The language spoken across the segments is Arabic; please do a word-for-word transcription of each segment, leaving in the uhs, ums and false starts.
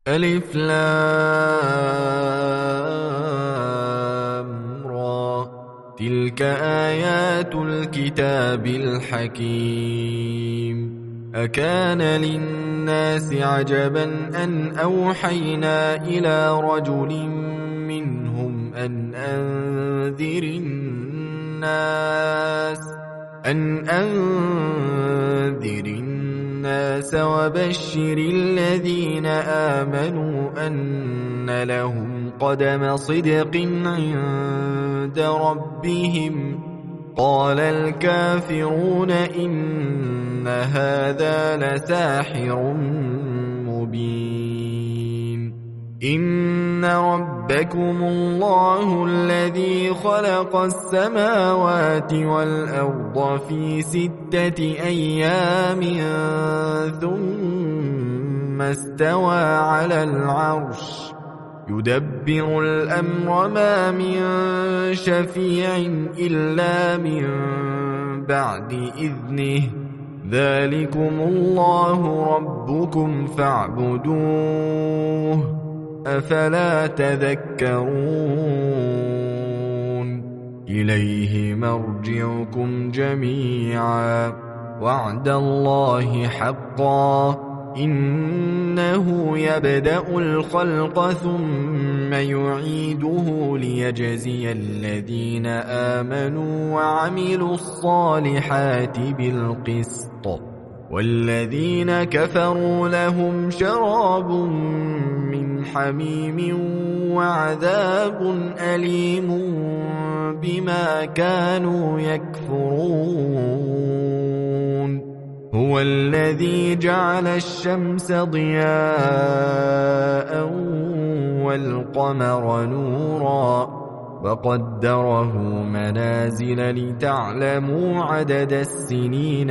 ألف لام را. تلك آيات الكتاب الحكيم. أكان للناس عجبا أن أوحينا إلى رجل منهم أن أنذر الناس أن أنذر الناس وبشر الذين آمنوا أن لهم قدم صدق عند ربهم. قال الكافرون إن هذا لساحر مبين. إن ربكم الله الذي خلق السماوات والأرض في ستة أيام ثم استوى على العرش يدبر الأمر ما من شفيع إلا من بعد إذنه. ذلكم الله ربكم فاعبدوه أفلا تذكرون. إليه مرجعكم جميعا وعد الله حقا إنه يبدأ الخلق ثم يعيده ليجزي الذين آمنوا وعملوا الصالحات بالقسط والذين كفروا لهم شراب من حميم وعذاب أليم بما كانوا يكفرون. هو الذي جعل الشمس ضياء والقمر نورا وقدره منازل لتعلموا عدد السنين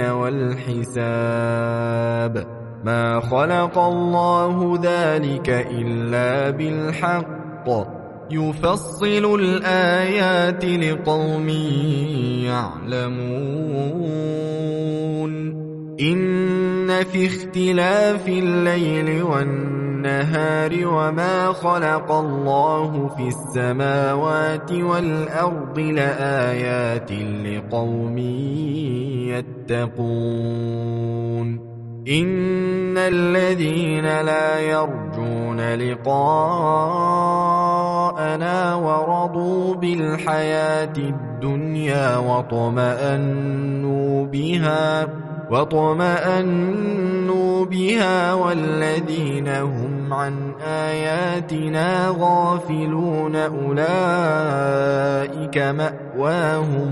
والحساب. ما خلق الله ذلك إلا بالحق يفصل الآيات لقوم يعلمون. إن في اختلاف الليل والنهار وما خلق الله في السماوات والأرض لآيات لقوم يتقون. إن الذين لا يرجون لقاءنا ورضوا بالحياة الدنيا وطمأنوا بها وطمأنوا بها والذين هم عن آياتنا غافلون أولئك مأواهم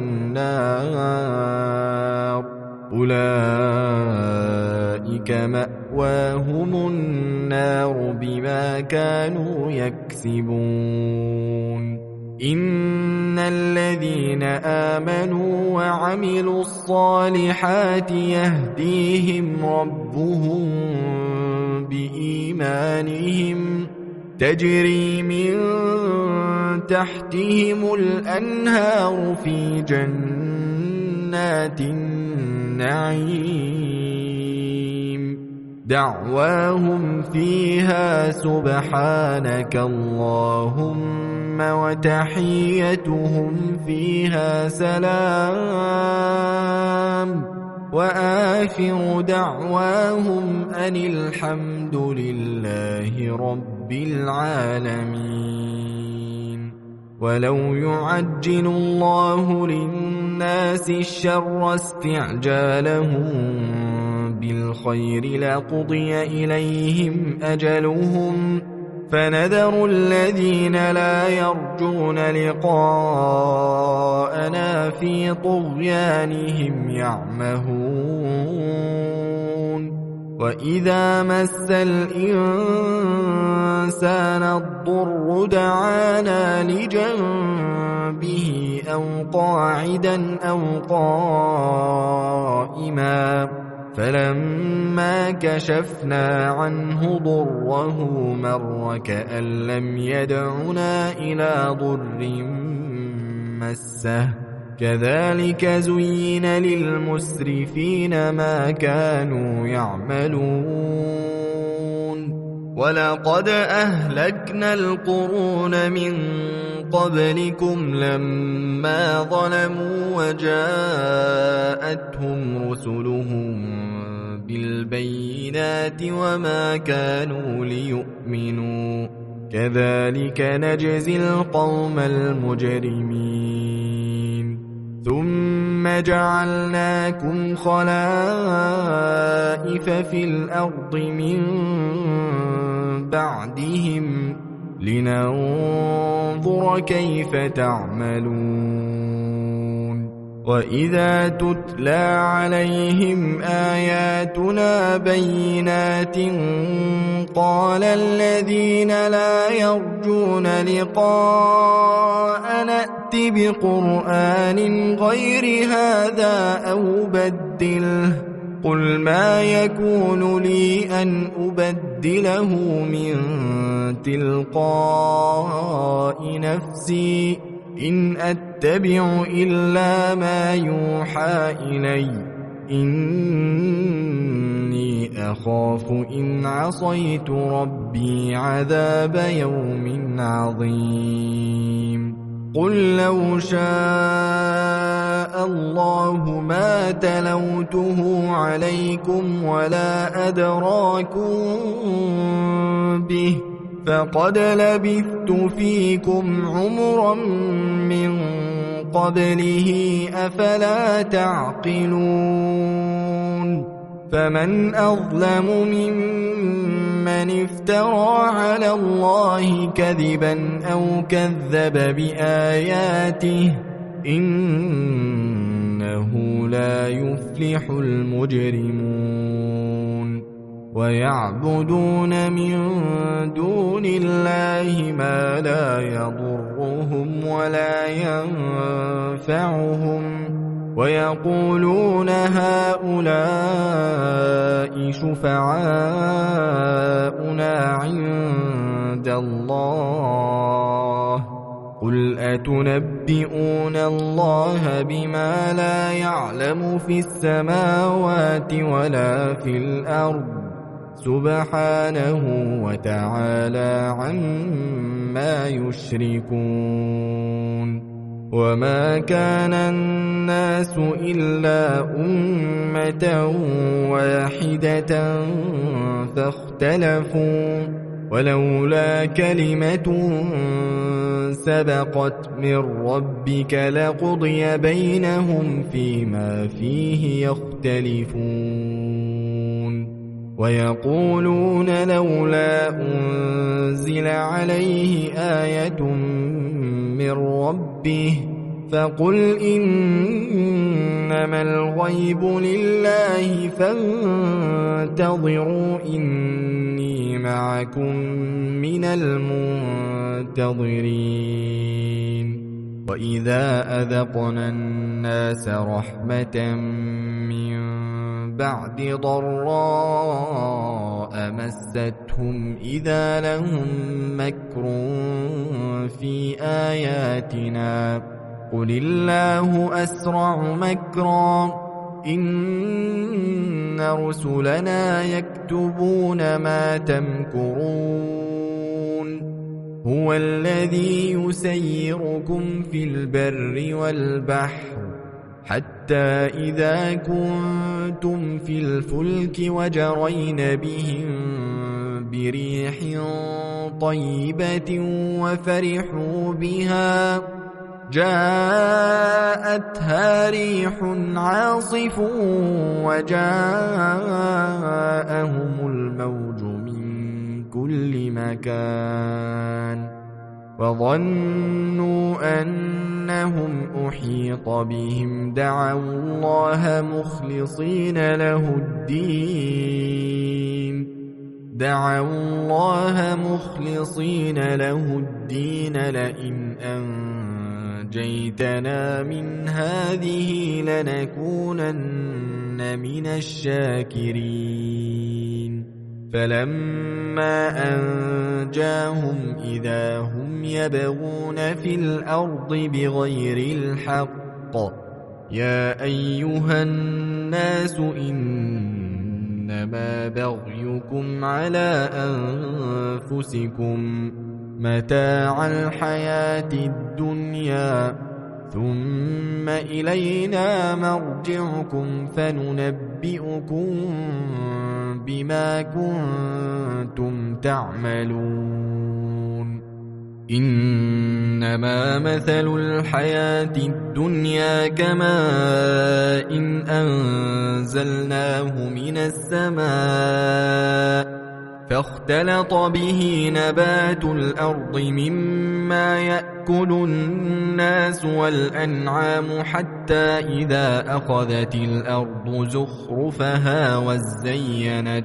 النار أولئك مأواهم النار بما كانوا يكسبون. إن الذين آمنوا وعملوا الصالحات يهديهم ربهم بإيمانهم تجري من تحتهم الأنهار في جنات النعيم. دعواهم فيها سبحانك اللهم وتحيتهم فيها سلام وآخر دعواهم أن الحمد لله رب العالمين. ولو يعجل الله للناس الشر استعجالهم بالخير لقضي إليهم أجلهم فنذر الذين لا يرجون لقاءنا في طغيانهم يعمهون. وإذا مس الإنسان الضر دعانا لجنبه أو قاعدا أو قائما فلما كشفنا عنه ضره مر كأن لم يدعنا إلى ضر مسه كذلك زين للمسرفين ما كانوا يعملون. ولقد أهلكنا القرون من قبلكم لما ظلموا وجاءتهم رسلهم بالبينات وما كانوا ليؤمنوا كذلك نجزي القوم المجرمين ثم جعلناكم خلائف في الأرض من بعدهم لننظر كيف تعملون وإذا تتلى عليهم آياتنا بينات قال الذين لا يرجون لقاء نأت بقرآن غير هذا أو بدله قل ما يكون لي أن أبدله من تلقاء نفسي إن أتبع إلا ما يوحى إلي إني أخاف إن عصيت ربي عذاب يوم عظيم قل لو شاء الله ما تلوته عليكم ولا أدراكم به فقد لبثت فيكم عمرا من قبله أفلا تعقلون فمن أظلم ممن افترى على الله كذبا أو كذب بآياته إنه لا يفلح المجرمون ويعبدون من دون الله ما لا يضرهم ولا ينفعهم ويقولون هؤلاء شفعاؤنا عند الله قل أتنبئون الله بما لا يعلم في السماوات ولا في الأرض سبحانه وتعالى عما يشركون وما كان الناس إلا أمة واحدة فاختلفوا ولولا كلمة سبقت من ربك لقضي بينهم فيما فيه يختلفون ويقولون لولا أنزل عليه آية من ربه فقل إنما الغيب لله فانتظروا إني معكم من المنتظرين وإذا أذقنا الناس رحمة من بعد ضراء مستهم إذا لهم مكر في آياتنا قل الله أسرع مكرا إن رسلنا يكتبون ما تمكرون هو الذي يسيركم في البر والبحر حتى إذا كنتم في الفلك وجرين بهم بريح طيبة وفرحوا بها جاءتها ريح عاصف وجاءهم الموج من كل مكان وظنوا أنهم أحيط بهم دعوا الله مخلصين له الدين دعوا الله مخلصين له الدين لئن أنجيتنا من هذه لنكونن من الشاكرين فلما أنجاهم إذا هم يبغون في الأرض بغير الحق يا أيها الناس إن إنما بغيكم على أنفسكم متاع الحياة الدنيا ثم إلينا مرجعكم فننبئكم بما كنتم تعملون. إنما مثل الحياة الدنيا كماء إن أنزلناه من السماء فاختلط به نبات الأرض مما يأكل الناس والأنعام حتى إذا أخذت الأرض زخرفها وزينت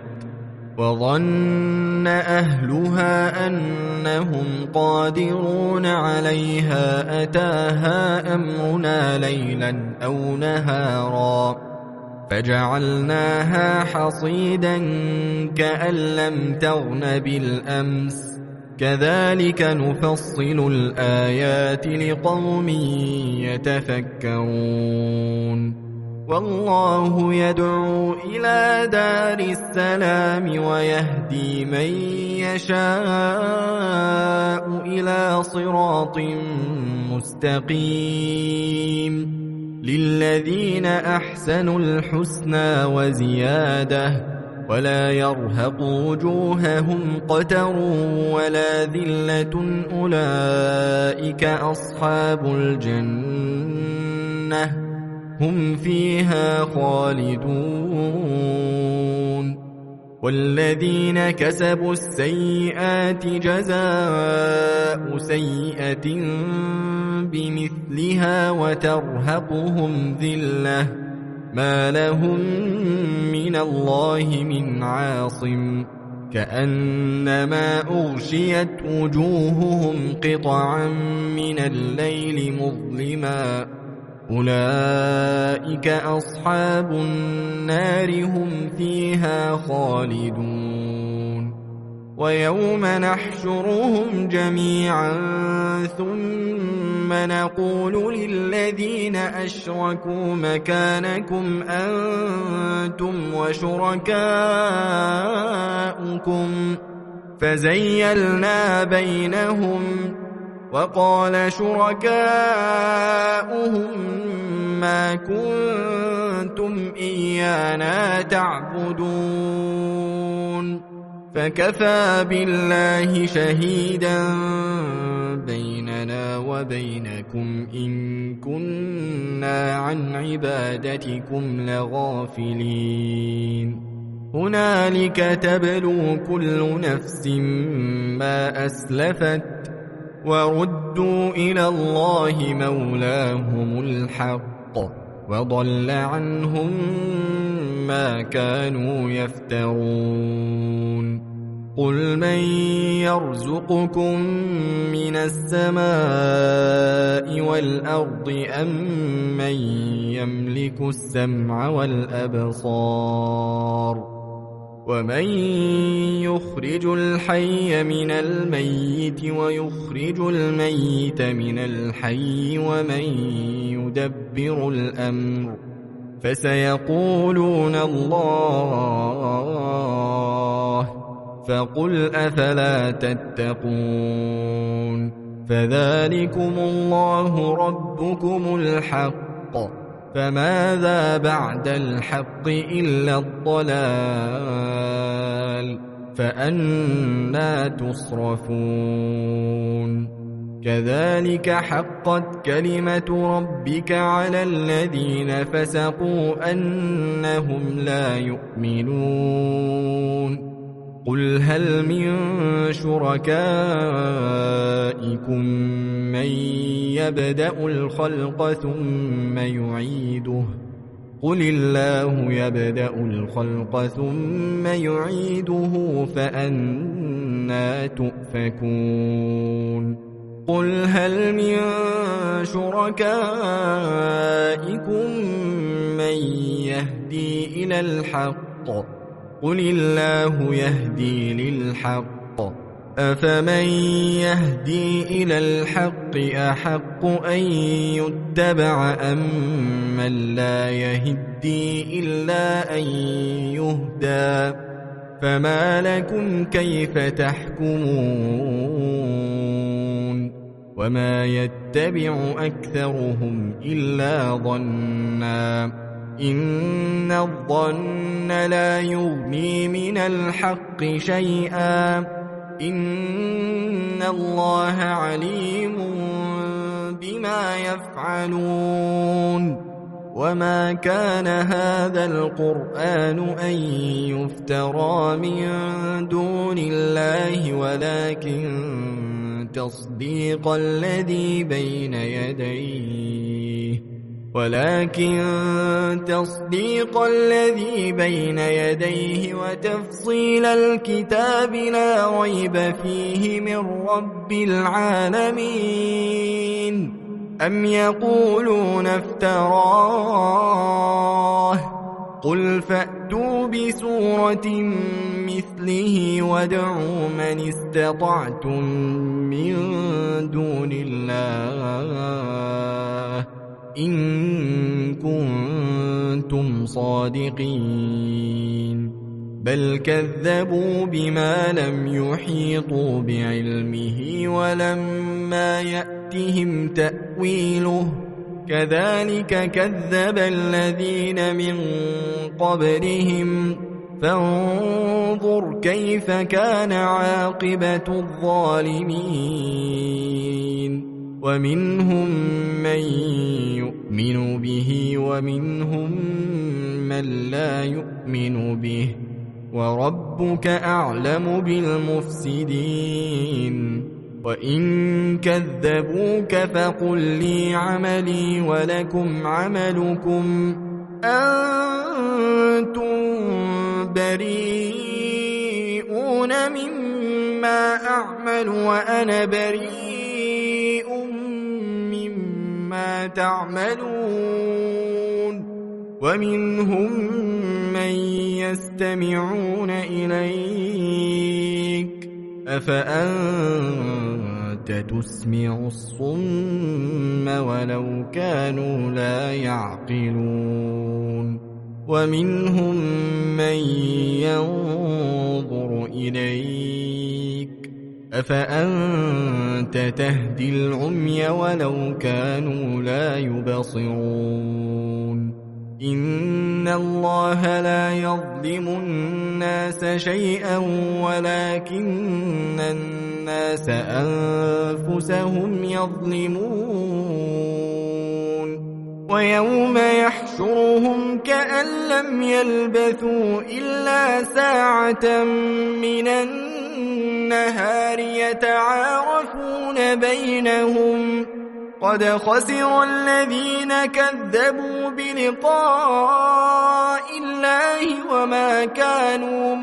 وظن أهلها أنهم قادرون عليها أتاها أمرنا ليلا أو نهارا فجعلناها حصيدا كأن لم تغن بالأمس كذلك نفصل الآيات لقوم يتفكرون. والله يدعو إلى دار السلام ويهدي من يشاء إلى صراط مستقيم للذين أحسنوا الحسنى وزيادة ولا يرهق وجوههم قتر ولا ذلة أولئك أصحاب الجنة هم فيها خالدون. والذين كسبوا السيئات جزاء سيئة بمثلها وترهقهم ذلة ما لهم من الله من عاصم كأنما أغشيت وجوههم قطعا من الليل مظلما أولئك أصحاب النار هم فيها خالدون. ويوم نحشرهم جميعا ثم نقول للذين أشركوا مكانكم أنتم وشركاؤكم فزيلنا بينهم وقال شركاؤهم ما كنتم إيانا تعبدون فكفى بالله شهيدا بيننا وبينكم إن كنا عن عبادتكم لغافلين. هنالك تبلو كل نفس ما أسلفت وردوا إلى الله مولاهم الحق وضل عنهم ما كانوا يفترون. قل من يرزقكم من السماء والأرض أم من يملك السمع والأبصار ومن يخرج الحي من الميت ويخرج الميت من الحي ومن يدبر الأمر فسيقولون الله فقل أفلا تتقون. فذلكم الله ربكم الحق فماذا بعد الحق إلا الضلال فأنى تصرفون. كذلك حقت كلمة ربك على الذين فسقوا أنهم لا يؤمنون. قل هل من شركائكم من يبدأ الخلق ثم يعيده قل الله يبدأ الخلق ثم يعيده فأنى تؤفكون. قل هل من شركائكم من يهدي إلى الحق قل الله يهدي للحق أفمن يهدي إلى الحق أحق أن يتبع أم من لا يهدي إلا أن يهدى فما لكم كيف تحكمون وما يتبع أكثرهم إلا ظنا إن الظن لا يغني من الحق شيئا إن الله عليم بما يفعلون وما كان هذا القرآن أن يفترى من دون الله ولكن تصديق الذي بين يديه ولكن تصديق الذي بين يديه وتفصيل الكتاب لا ريب فيه من رب العالمين أم يقولون افتراه قل فأتوا بسورة مثله وادعوا من استطعتم من دون الله إن كنتم صادقين بل كذبوا بما لم يحيطوا بعلمه ولما يأتهم تأويله كذلك كذب الذين من قبلهم فانظر كيف كان عاقبة الظالمين ومنهم من يؤمن به ومنهم من لا يؤمن به وربك أعلم بالمفسدين وإن كذبوك فقل لي عملي ولكم عملكم أنتم بريئون مما أعمل وأنا بريء مما تعملون ومنهم من يستمعون إليك أفأنت تسمع الصم ولو كانوا لا يعقلون ومنهم من ينظر إليك أفأنت تهدي العمي ولو كانوا لا يبصرون إن الله لا يظلم الناس شيئا ولكن الناس أنفسهم يظلمون ويوم يحشرهم كأن لم يلبثوا إلا ساعة من النهار يتعارفون بينهم قد خسر الذين كذبوا بلقاء الله وما كانوا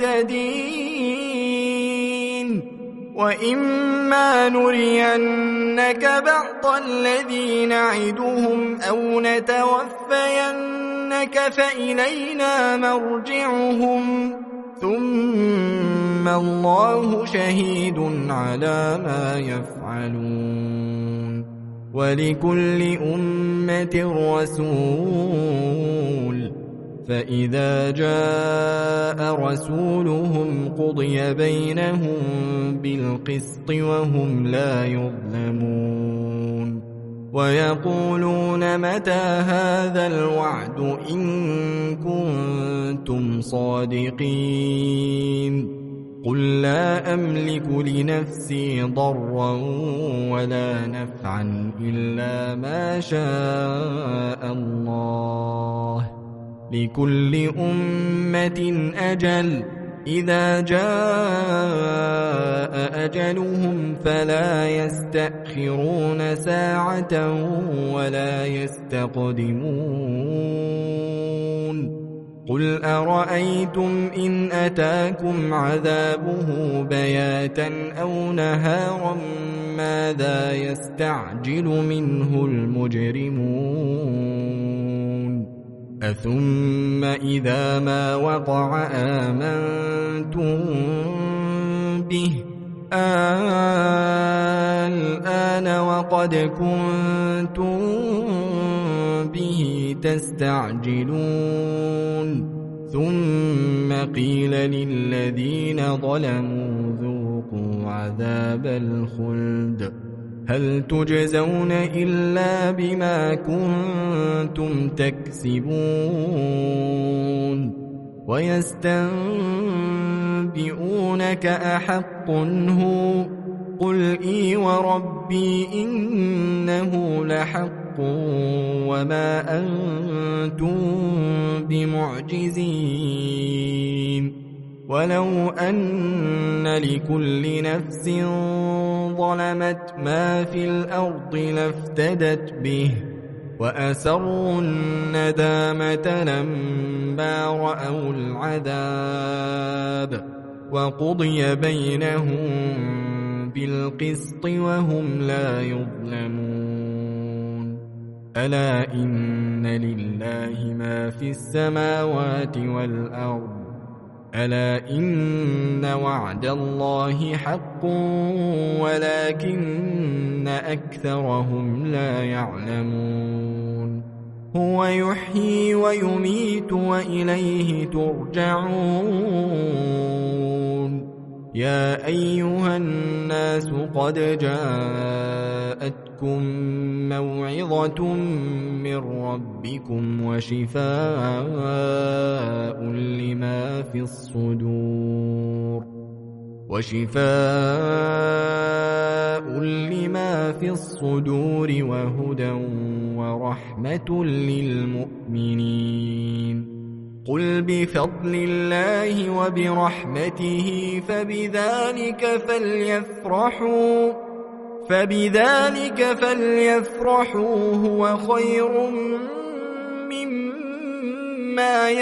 مهتدين وإما نرينك بعض الذي نعدهم أو نتوفينك فإلينا مرجعهم ثم الله شهيد على ما يفعلون ولكل أمة رسول فإذا جاء رسولهم قضي بينهم بالقسط وهم لا يظلمون ويقولون متى هذا الوعد إن كنتم صادقين قل لا أملك لنفسي ضرا ولا نفعا إلا ما شاء الله لكل أمة أجل إذا جاء أجلهم فلا يستأخرون ساعة ولا يستقدمون قل أرأيتم إن أتاكم عذابه بياتا أو نهارا ماذا يستعجل منه المجرمون أثم إذا ما وقع آمنتم به الآن وقد كنتم به تستعجلون ثم قيل للذين ظلموا ذوقوا عذاب الخلد هل تجزون إلا بما كنتم تكسبون ويستنبئونك أحق هو قل إي وربي إنه لحق وما أنتم بمعجزين ولو أن لكل نفس ظلمت ما في الأرض لافتدت به وأسروا الندامة لما رأوا العذاب وقضي بينهم بالقسط وهم لا يظلمون ألا إن لله ما في السماوات والأرض ألا إن وعد الله حق ولكن أكثرهم لا يعلمون هو يحيي ويميت وإليه ترجعون يا أيها الناس قد جاءتكم موعظة من ربكم وشفاء لما في الصدور وشفاء لما في الصدور وهدى ورحمة للمؤمنين قل بفضل الله وبرحمته فبذلك فليفرحوا فبذلك فليفرحوا هو خير مما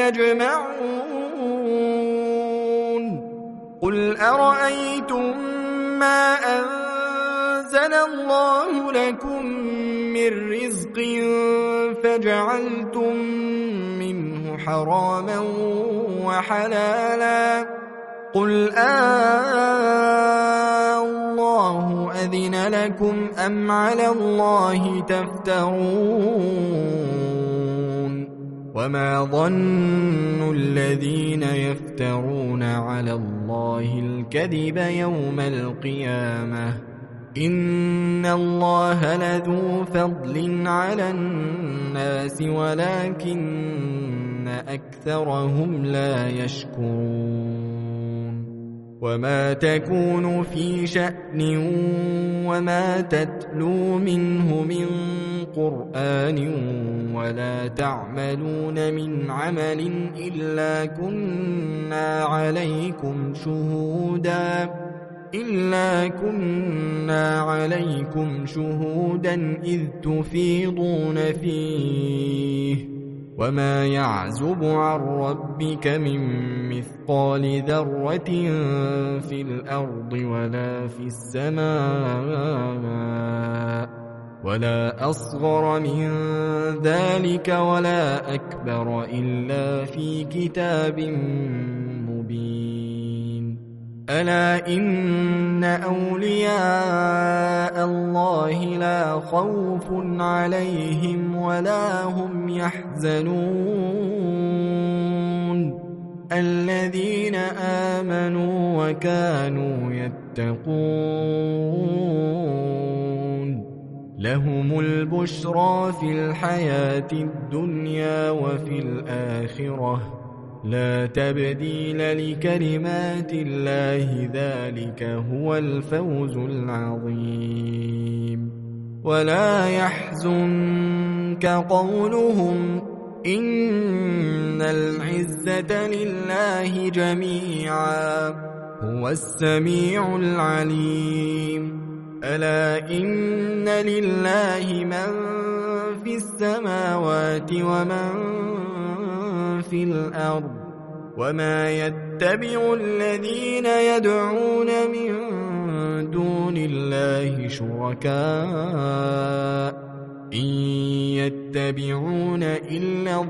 يجمعون قل أرأيتم ما أنزل الله لكم من رزق فجعلتم منه حراما وحلالا قل آه الله أذن لكم أم على الله تفترون وما ظن الذين يفترون على الله الكذب يوم القيامة إن الله لذو فضل على الناس ولكن أكثرهم لا يشكرون وما تكون في شأن وما تتلو منه من قرآن ولا تعملون من عمل إلا كنا عليكم شهودا إلا كنا عليكم شهودا إذ تفيضون فيه وما يعزب عن ربك من مثقال ذرة في الأرض ولا في السماء ولا أصغر من ذلك ولا أكبر إلا في كتاب مبين ألا إن أولياء الله لا خوف عليهم ولا هم يحزنون الذين آمنوا وكانوا يتقون لهم البشرى في الحياة الدنيا وفي الآخرة لا تبديل لكلمات الله ذلك هو الفوز العظيم ولا يحزنك قولهم إن العزة لله جميعا هو السميع العليم ألا إن لله من في السماوات ومن في الأرض وما يتبع الذين يدعون من دون الله شركاء إن يتبعون إلا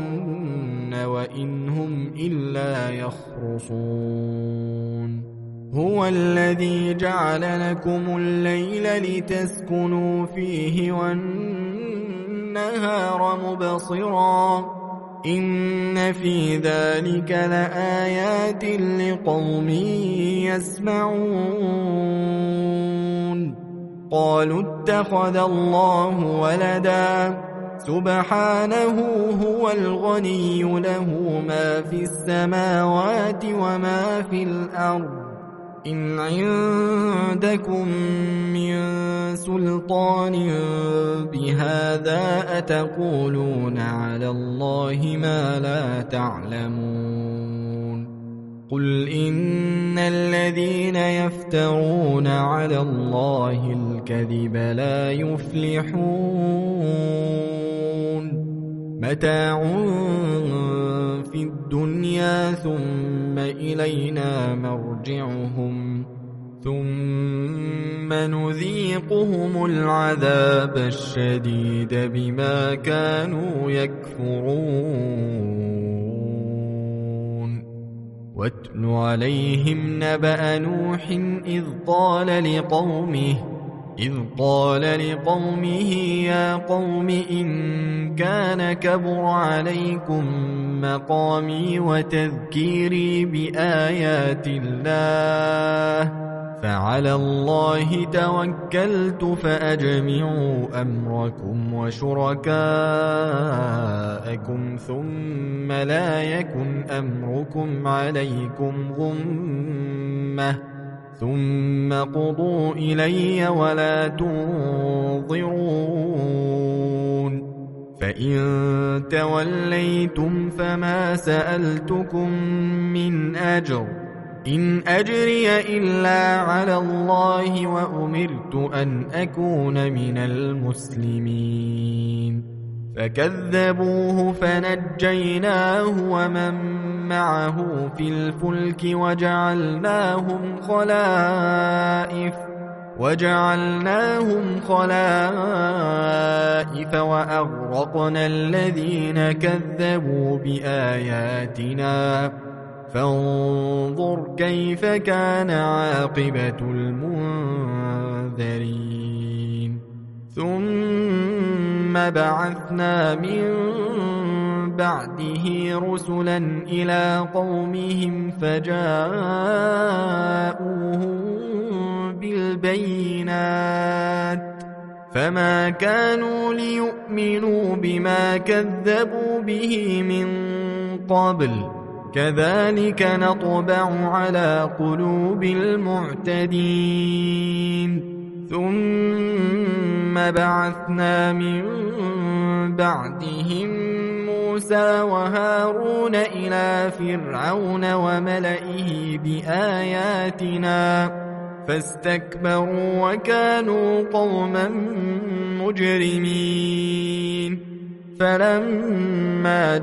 الظن وإن هم إلا يخرصون هو الذي جعل لكم الليل لتسكنوا فيه والنهار مبصرا إن في ذلك لآيات لقوم يسمعون قالوا اتخذ الله ولدا سبحانه هو الغني له ما في السماوات وما في الأرض إن عندكم من سلطان بهذا أتقولون على الله ما لا تعلمون قل إن الذين يفترون على الله الكذب لا يفلحون متاع في الدنيا ثم إلينا مرجعهم ثم نذيقهم العذاب الشديد بما كانوا يكفرون واتل عليهم نبأ نوح إذ قال لقومه إذ قال لقومه يا قوم إن كان كبر عليكم مقامي وتذكيري بآيات الله فعلى الله توكلت فأجمعوا أمركم وشركاءكم ثم لا يكن أمركم عليكم غمة ثم قضوا إلي ولا تنظرون فإن توليتم فما سألتكم من أجر إن أجري إلا على الله وأمرت أن أكون من المسلمين فكذبوه فنجيناه ومن معه في الفلك وجعلناهم خلائف وجعلناهم خلائف وأغرقنا الذين كذبوا بآياتنا فانظر كيف كان عاقبة المنذرين ثم بعثنا من بعده رسلا إلى قومهم فجاءوهم بالبينات فما كانوا ليؤمنوا بما كذبوا به من قبل كذلك نطبع على قلوب المعتدين ثم بعثنا من بعدهم موسى وهارون إلى فرعون وملئه بآياتنا فاستكبروا وكانوا قوما مجرمين فلما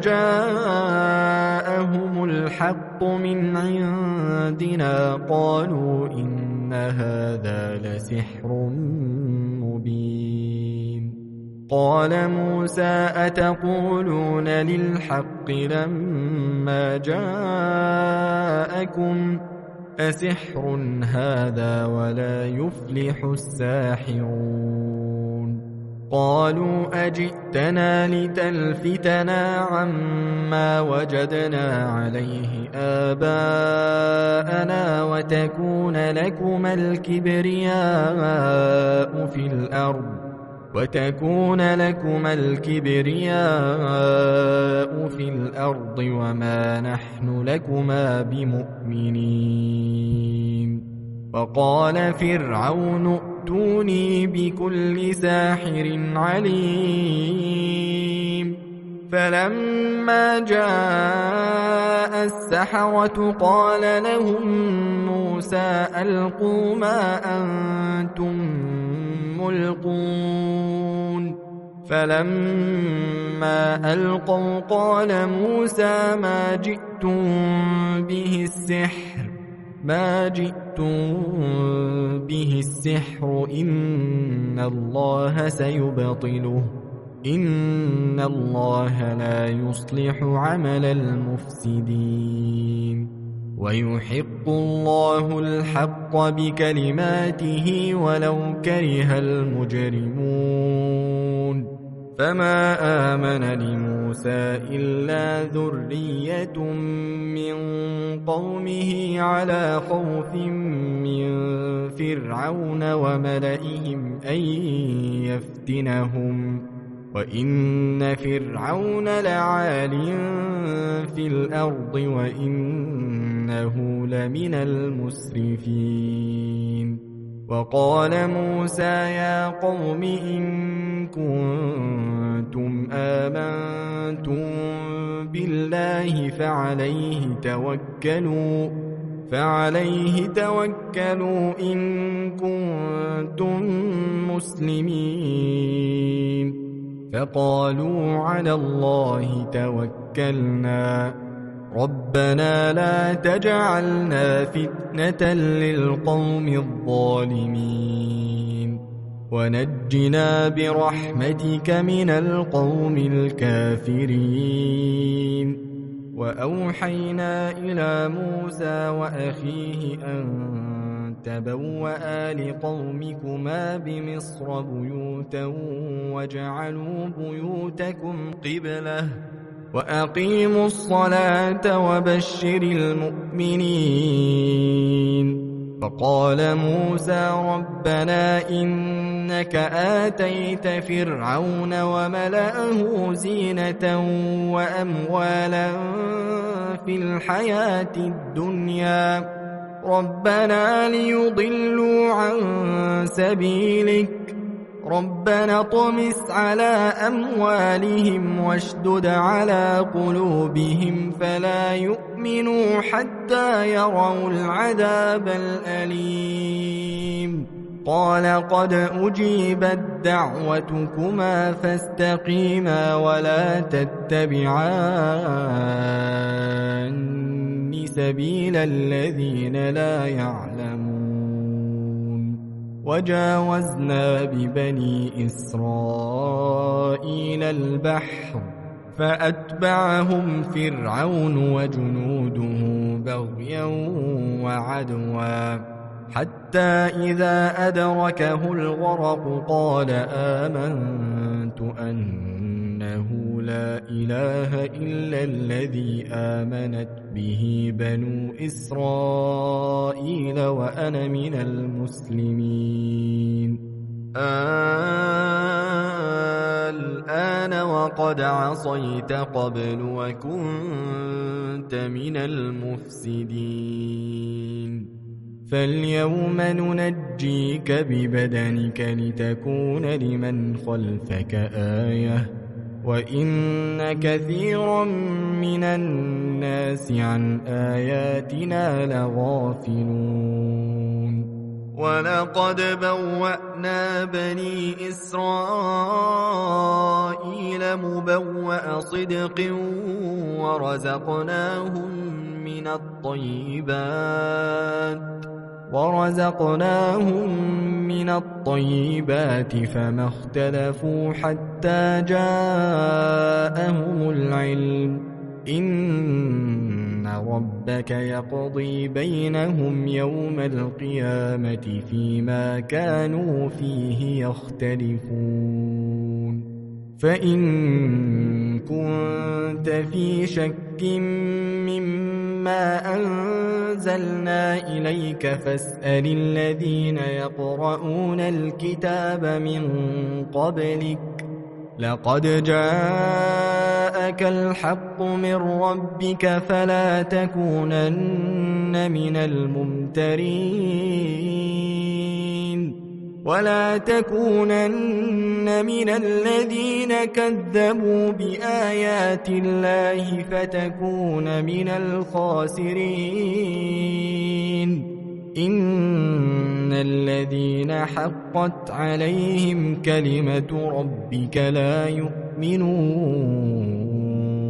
جاءهم الحق من عندنا قالوا إن هذا لسحر مبين قال موسى أتقولون للحق لما جاءكم أسحر هذا ولا يفلح الساحرون قالوا أجئتنا لتلفتنا عما وجدنا عليه آباءنا وتكون لكما الكبرياء في الأرض وتكون لكما الكبرياء في الأرض وما نحن لكما بمؤمنين وقال فرعون ائتوني بكل ساحر عليم فلما جاء السحرة قال لهم موسى ألقوا ما أنتم ملقون فلما ألقوا قال موسى ما جئتم به السحر ما جئتم به السحر إن الله سيبطله إن الله لا يصلح عمل المفسدين ويحق الله الحق بكلماته ولو كره المجرمون فما آمن لموسى إلا ذرية من قومه على خوف من فرعون وملئهم أن يفتنهم وإن فرعون لعال في الأرض وإنه لمن المسرفين وقال موسى يا قوم إن كنتم آمنتم بالله فعليه توكلوا فعليه توكلوا إن كنتم مسلمين فقالوا على الله توكلنا ربنا لا تجعلنا فتنة للقوم الظالمين ونجنا برحمتك من القوم الكافرين وأوحينا إلى موسى وأخيه أن تبوأ لقومكما بمصر بيوتا واجعلوا بيوتكم قبلة وأقيموا الصلاة وبشر المؤمنين فقال موسى ربنا إنك آتيت فرعون وملأه زينة وأموالا في الحياة الدنيا ربنا ليضلوا عن سبيلك ربنا طمس على أموالهم واشدد على قلوبهم فلا يؤمنوا حتى يروا العذاب الأليم قال قد أجيبت دعوتكما فاستقيما ولا تتبعان سبيل الذين لا يعلمون وجاوزنا ببني إسرائيل البحر فأتبعهم فرعون وجنوده بغيا وعدوا حتى إذا أدركه الغرق قال آمنت أنه لا إله إلا الذي آمنت به بنو إسرائيل وأنا من المسلمين الآن وقد عصيت قبل وكنت من المفسدين فاليوم ننجيك ببدنك لتكون لمن خلفك آية وإن كثيرا من الناس عن آياتنا لغافلون ولقد بوأنا بني إسرائيل مبوأ صدق ورزقناهم من الطيبات ورزقناهم من الطيبات فما اختلفوا حتى جاءهم العلم إن ربك يقضي بينهم يوم القيامة فيما كانوا فيه يختلفون فإن كنت في شك مما أنزلنا إليك فاسأل الذين يقرؤون الكتاب من قبلك لقد جاءك الحق من ربك فلا تكونن من الممترين ولا تكونن من الذين كذبوا بآيات الله فتكون من الخاسرين إن الذين حقت عليهم كلمة ربك لا يؤمنون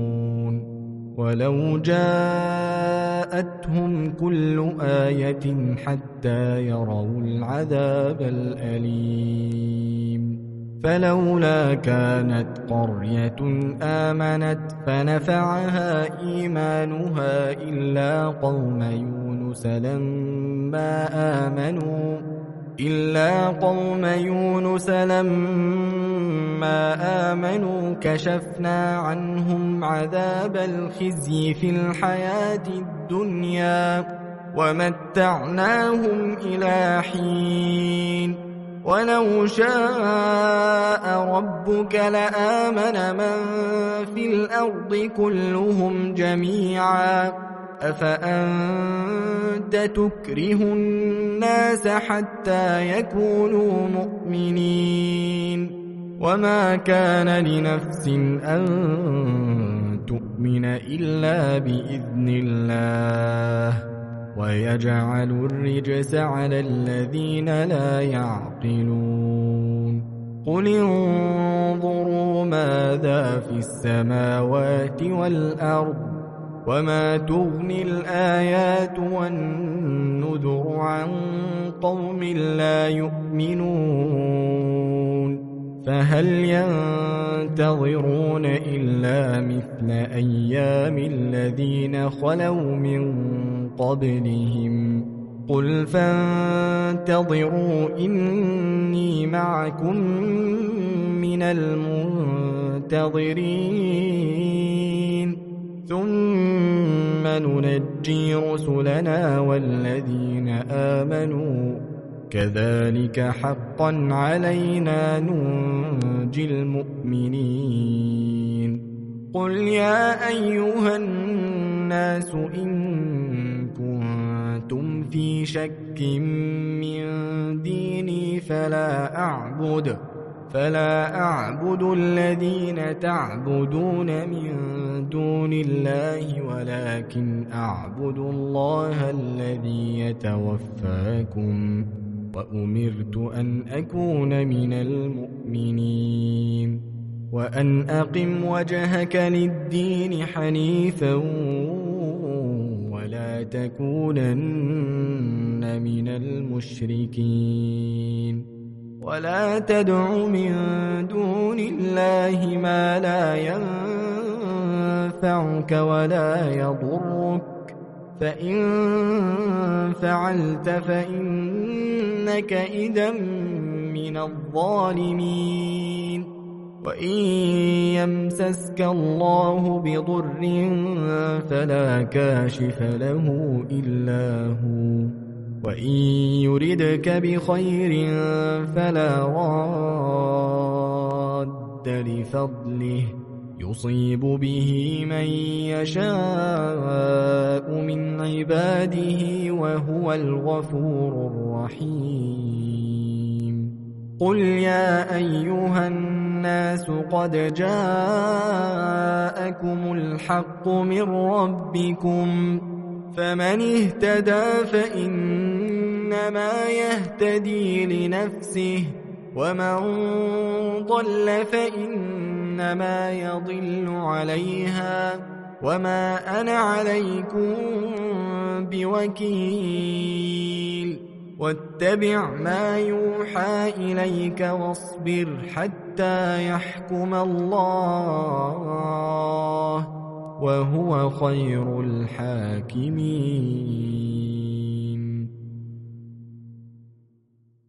ولو جاءتهم كل آية حتى يروا العذاب الأليم فلولا كانت قرية آمنت فنفعها إيمانها إلا قوم يونس لما آمنوا إلا قوم يونس لما آمنوا كشفنا عنهم عذاب الخزي في الحياة الدنيا ومتعناهم إلى حين ولو شاء ربك لآمن من في الأرض كلهم جميعا أفأنت تكره الناس حتى يكونوا مؤمنين وما كان لنفس أن تؤمن إلا بإذن الله ويجعل الرجس على الذين لا يعقلون قل انظروا ماذا في السماوات والأرض وما تغني الآيات والنذر عن قوم لا يؤمنون فهل ينتظرون إلا مثل أيام الذين خلوا من قبلهم قل فانتظروا إني معكم من المنتظرين ثم ننجي رسلنا والذين آمنوا كذلك حقا علينا ننجي المؤمنين قل يا أيها الناس إن كنتم في شك من ديني فلا أعبد فلا أعبد الذين تعبدون من دون الله ولكن أعبد الله الذي يتوفاكم وأمرت أن أكون من المؤمنين وأن أقم وجهك للدين حنيفا ولا تكونن من المشركين ولا تدع من دون الله ما لا ينفعك ولا يضرك فإن فعلت فإنك إذا من الظالمين وإن يمسسك الله بضر فلا كاشف له إلا هو وإن يردك بخير فلا راد لفضله يصيب به من يشاء من عباده وهو الغفور الرحيم قل يا أيها الناس قد جاءكم الحق من ربكم فمن اهتدى فإنما يهتدي لنفسه ومن ضل فإنما يضل عليها وما أنا عليكم بوكيل واتبع ما يوحى إليك واصبر حتى يحكم الله وهو خير الحاكمين